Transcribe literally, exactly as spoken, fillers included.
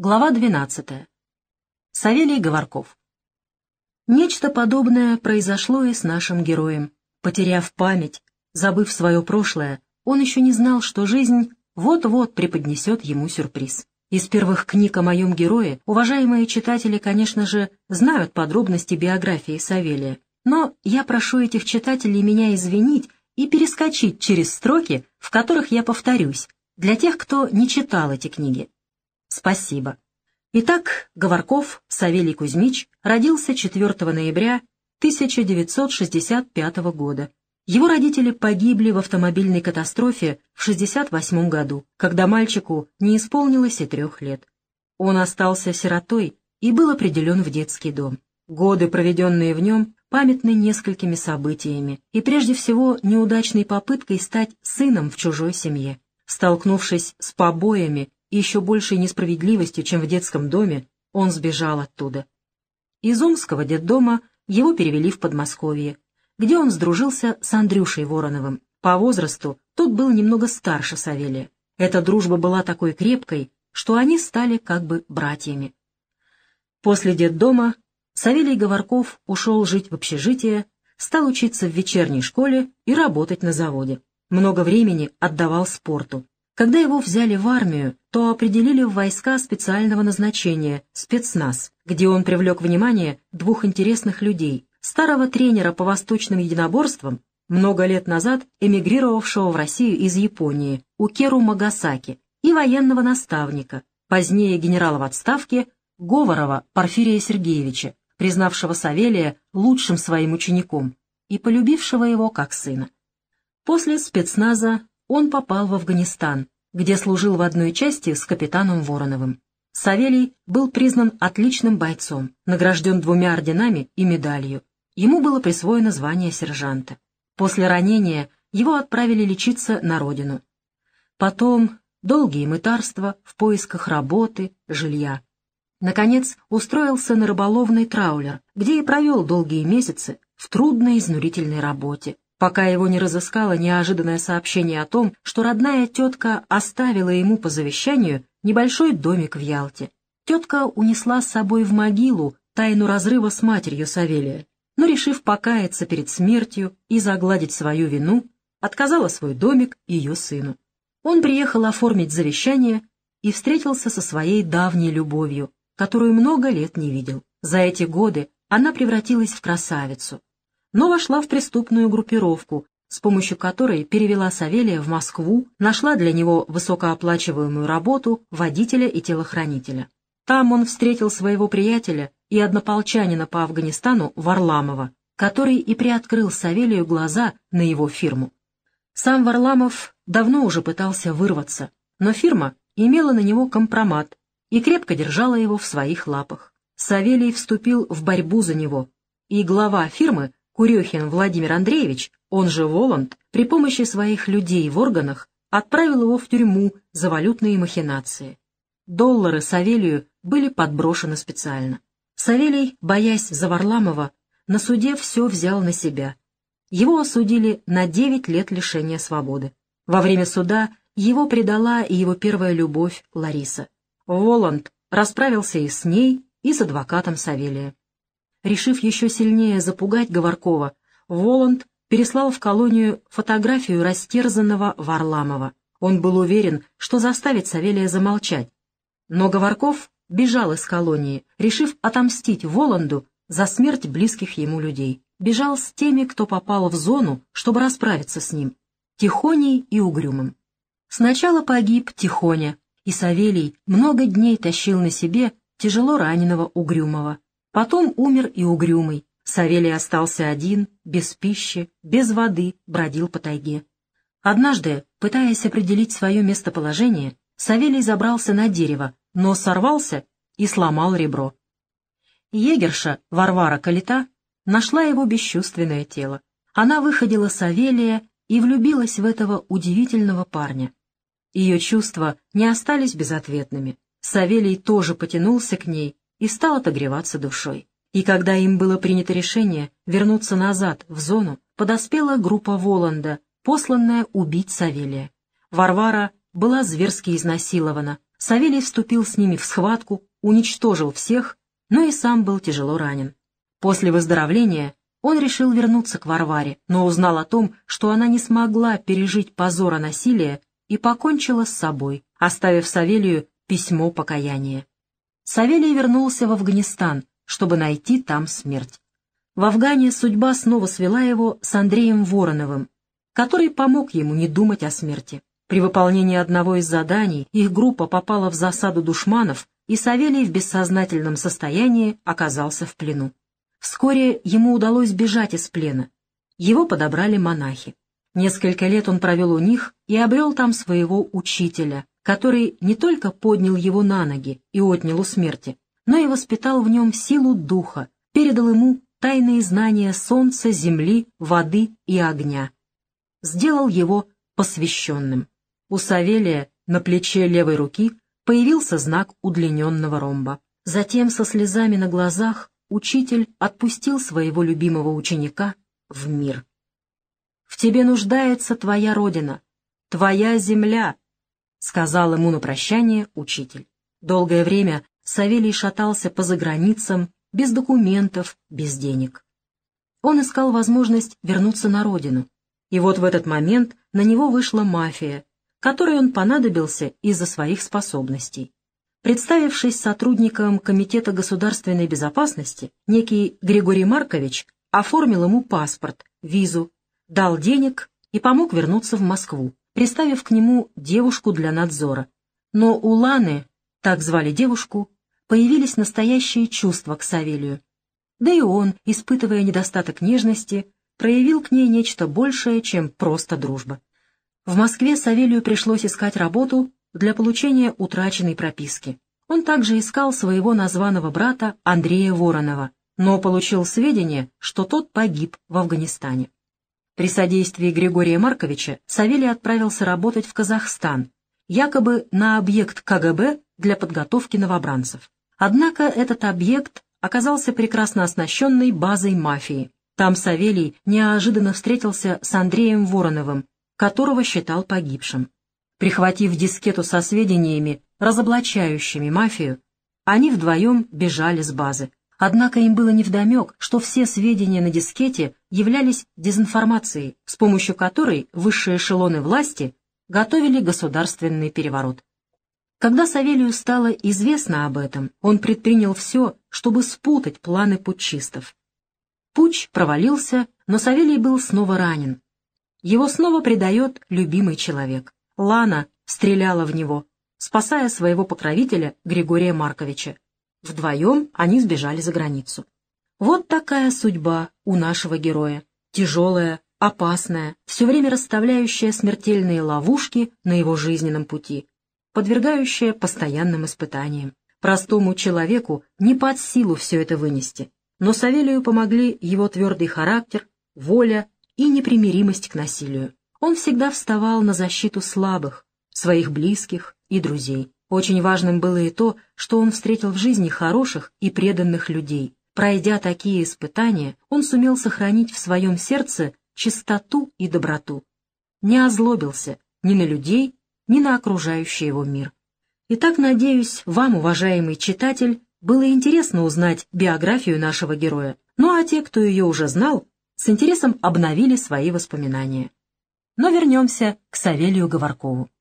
Глава двенадцатая. Савелий Говорков. Нечто подобное произошло и с нашим героем. Потеряв память, забыв свое прошлое, он еще не знал, что жизнь вот-вот преподнесет ему сюрприз. Из первых книг о моем герое уважаемые читатели, конечно же, знают подробности биографии Савелия, но я прошу этих читателей меня извинить и перескочить через строки, в которых я повторюсь, для тех, кто не читал эти книги. Спасибо. Итак, Говорков Савелий Кузьмич родился четвёртого ноября тысяча девятьсот шестьдесят пятого года. Его родители погибли в автомобильной катастрофе в шестьдесят восьмом году, когда мальчику не исполнилось и трех лет. Он остался сиротой и был определен в детский дом. Годы, проведенные в нем, памятны несколькими событиями и прежде всего неудачной попыткой стать сыном в чужой семье. Столкнувшись с побоями и еще большей несправедливостью, чем в детском доме, он сбежал оттуда. Из Омского детдома его перевели в Подмосковье, где он сдружился с Андрюшей Вороновым. По возрасту тот был немного старше Савелия. Эта дружба была такой крепкой, что они стали как бы братьями. После детдома Савелий Говорков ушел жить в общежитие, стал учиться в вечерней школе и работать на заводе. Много времени отдавал спорту. Когда его взяли в армию, то определили в войска специального назначения, спецназ, где он привлек внимание двух интересных людей: старого тренера по восточным единоборствам, много лет назад эмигрировавшего в Россию из Японии, Укеру Магасаки, и военного наставника, позднее генерала в отставке, Говорова Порфирия Сергеевича, признавшего Савелия лучшим своим учеником и полюбившего его как сына. После спецназа он попал в Афганистан, где служил в одной части с капитаном Вороновым. Савелий был признан отличным бойцом, награжден двумя орденами и медалью. Ему было присвоено звание сержанта. После ранения его отправили лечиться на родину. Потом долгие мытарства в поисках работы, жилья. Наконец устроился на рыболовный траулер, где и провел долгие месяцы в трудной изнурительной работе, пока его не разыскало неожиданное сообщение о том, что родная тетка оставила ему по завещанию небольшой домик в Ялте. Тетка унесла с собой в могилу тайну разрыва с матерью Савелия, но, решив покаяться перед смертью и загладить свою вину, отказала свой домик ее сыну. Он приехал оформить завещание и встретился со своей давней любовью, которую много лет не видел. За эти годы она превратилась в красавицу, но вошла в преступную группировку, с помощью которой перевела Савелия в Москву, нашла для него высокооплачиваемую работу водителя и телохранителя. Там он встретил своего приятеля и однополчанина по Афганистану Варламова, который и приоткрыл Савелию глаза на его фирму. Сам Варламов давно уже пытался вырваться, но фирма имела на него компромат и крепко держала его в своих лапах. Савелий вступил в борьбу за него, и глава фирмы Курехин Владимир Андреевич, он же Воланд, при помощи своих людей в органах отправил его в тюрьму за валютные махинации. Доллары Савелию были подброшены специально. Савелий, боясь за Варламова, на суде все взял на себя. Его осудили на девять лет лишения свободы. Во время суда его предала и его первая любовь Лариса. Воланд расправился и с ней, и с адвокатом Савелия. Решив еще сильнее запугать Говоркова, Воланд переслал в колонию фотографию растерзанного Варламова. Он был уверен, что заставит Савелия замолчать. Но Говорков бежал из колонии, решив отомстить Воланду за смерть близких ему людей. Бежал с теми, кто попал в зону, чтобы расправиться с ним, Тихоней и Угрюмым. Сначала погиб Тихоня, и Савелий много дней тащил на себе тяжело раненого Угрюмого. Потом умер и Угрюмый. Савелий остался один, без пищи, без воды, бродил по тайге. Однажды, пытаясь определить свое местоположение, Савелий забрался на дерево, но сорвался и сломал ребро. Егерша Варвара Калита нашла его бесчувственное тело. Она выходила Савелия и влюбилась в этого удивительного парня. Ее чувства не остались безответными. Савелий тоже потянулся к ней и стал отогреваться душой. И когда им было принято решение вернуться назад в зону, подоспела группа Воланда, посланная убить Савелия. Варвара была зверски изнасилована. Савелий вступил с ними в схватку, уничтожил всех, но и сам был тяжело ранен. После выздоровления он решил вернуться к Варваре, но узнал о том, что она не смогла пережить позора насилия и покончила с собой, оставив Савелию письмо покаяния. Савелий вернулся в Афганистан, чтобы найти там смерть. В Афгане судьба снова свела его с Андреем Вороновым, который помог ему не думать о смерти. При выполнении одного из заданий их группа попала в засаду душманов, и Савелий в бессознательном состоянии оказался в плену. Вскоре ему удалось бежать из плена. Его подобрали монахи. Несколько лет он провел у них и обрел там своего учителя, который не только поднял его на ноги и отнял у смерти, но и воспитал в нем силу духа, передал ему тайные знания солнца, земли, воды и огня. Сделал его посвященным. У Савелия на плече левой руки появился знак удлиненного ромба. Затем со слезами на глазах учитель отпустил своего любимого ученика в мир. «В тебе нуждается твоя родина, твоя земля», — сказал ему на прощание учитель. Долгое время Савелий шатался по заграницам, без документов, без денег. Он искал возможность вернуться на родину. И вот в этот момент на него вышла мафия, которой он понадобился из-за своих способностей. Представившись сотрудником Комитета государственной безопасности, некий Григорий Маркович оформил ему паспорт, визу, дал денег и помог вернуться в Москву, приставив к нему девушку для надзора. Но у Ланы, так звали девушку, появились настоящие чувства к Савелию. Да и он, испытывая недостаток нежности, проявил к ней нечто большее, чем просто дружба. В Москве Савелию пришлось искать работу для получения утраченной прописки. Он также искал своего названного брата Андрея Воронова, но получил сведения, что тот погиб в Афганистане. При содействии Григория Марковича Савелий отправился работать в Казахстан, якобы на объект ка гэ бэ для подготовки новобранцев. Однако этот объект оказался прекрасно оснащенной базой мафии. Там Савелий неожиданно встретился с Андреем Вороновым, которого считал погибшим. Прихватив дискету со сведениями, разоблачающими мафию, они вдвоем бежали с базы. Однако им было невдомек, что все сведения на дискете являлись дезинформацией, с помощью которой высшие эшелоны власти готовили государственный переворот. Когда Савелию стало известно об этом, он предпринял все, чтобы спутать планы путчистов. Путч провалился, но Савелий был снова ранен. Его снова предает любимый человек. Лана стреляла в него, спасая своего покровителя Григория Марковича. Вдвоем они сбежали за границу. Вот такая судьба у нашего героя. Тяжелая, опасная, все время расставляющая смертельные ловушки на его жизненном пути, подвергающая постоянным испытаниям. Простому человеку не под силу все это вынести, но Савелию помогли его твердый характер, воля и непримиримость к насилию. Он всегда вставал на защиту слабых, своих близких и друзей. Очень важным было и то, что он встретил в жизни хороших и преданных людей. Пройдя такие испытания, он сумел сохранить в своем сердце чистоту и доброту. Не озлобился ни на людей, ни на окружающий его мир. Итак, надеюсь, вам, уважаемый читатель, было интересно узнать биографию нашего героя. Ну а те, кто ее уже знал, с интересом обновили свои воспоминания. Но вернемся к Савелию Говоркову.